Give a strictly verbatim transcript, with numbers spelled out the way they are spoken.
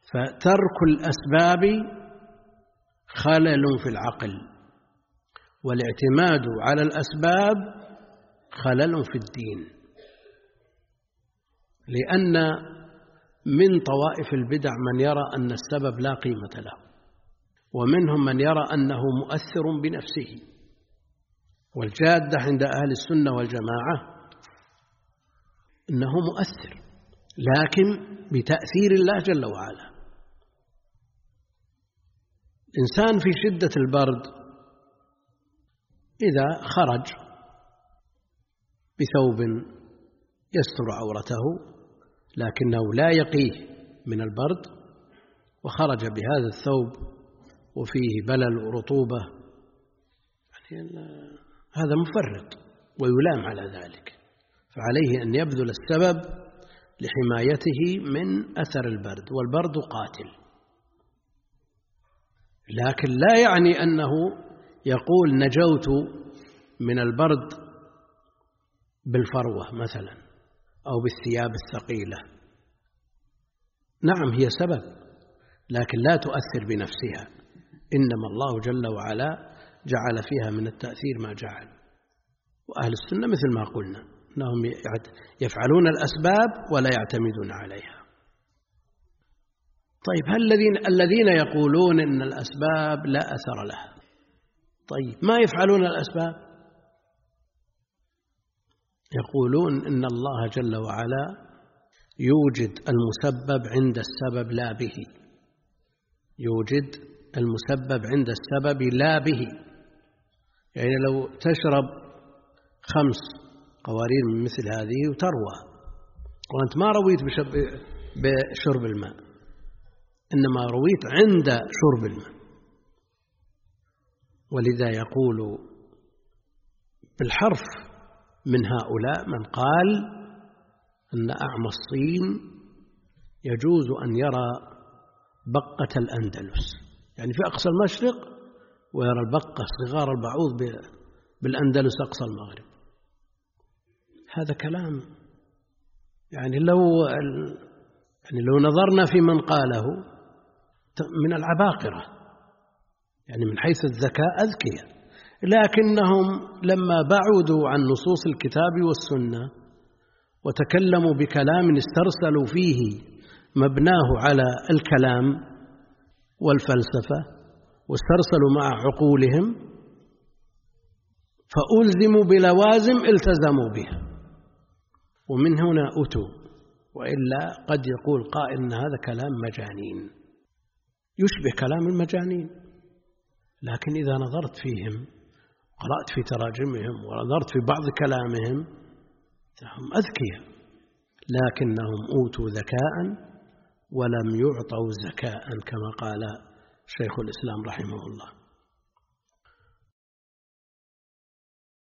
فترك الأسباب خلل في العقل، والاعتماد على الأسباب خلل في الدين، لأن من طوائف البدع من يرى أن السبب لا قيمة له، ومنهم من يرى أنه مؤثر بنفسه. والجادة عند أهل السنة والجماعة أنه مؤثر، لكن بتأثير الله جل وعلا. إنسان في شدة البرد إذا خرج بثوب يستر عورته لكنه لا يقيه من البرد، وخرج بهذا الثوب وفيه بلل ورطوبة، يعني هذا مفرط ويلام على ذلك، فعليه أن يبذل السبب لحمايته من أثر البرد، والبرد قاتل. لكن لا يعني أنه يقول نجوت من البرد بالفروة مثلا أو بالثياب الثقيلة. نعم هي سبب، لكن لا تؤثر بنفسها، إنما الله جل وعلا جعل فيها من التأثير ما جعل. وأهل السنة مثل ما قلنا أنهم يفعلون الأسباب ولا يعتمدون عليها. طيب هل الذين الذين يقولون إن الأسباب لا أثر لها، طيب ما يفعلون الأسباب؟ يقولون إن الله جل وعلا يوجد المسبب عند السبب لا به، يوجد المسبب عند السبب لا به. يعني لو تشرب خمس قوارير من مثل هذه وتروى، وأنت ما رويت بشرب الماء، إنما رويت عند شرب الماء. ولذا يقول بالحرف من هؤلاء من قال أن أعمى الصين يجوز أن يرى بقة الأندلس، يعني في أقصى المشرق، ويرى البقة صغار البعوض بالأندلس أقصى المغرب. هذا كلام يعني لو يعني لو نظرنا في من قاله من العباقرة، يعني من حيث الذكاء أذكياء، لكنهم لما بعدوا عن نصوص الكتاب والسنة وتكلموا بكلام استرسلوا فيه مبناه على الكلام والفلسفة واسترسلوا مع عقولهم، فألزموا بلوازم التزموا بها، ومن هنا أتوا. وإلا قد يقول قائل إن هذا كلام مجانين، يشبه كلام المجانين، لكن إذا نظرت فيهم، قرأت في تراجمهم ونظرت في بعض كلامهم، هم أذكياء، لكنهم أوتوا ذكاء ولم يعطوا زكاء كما قال شيخ الإسلام رحمه الله.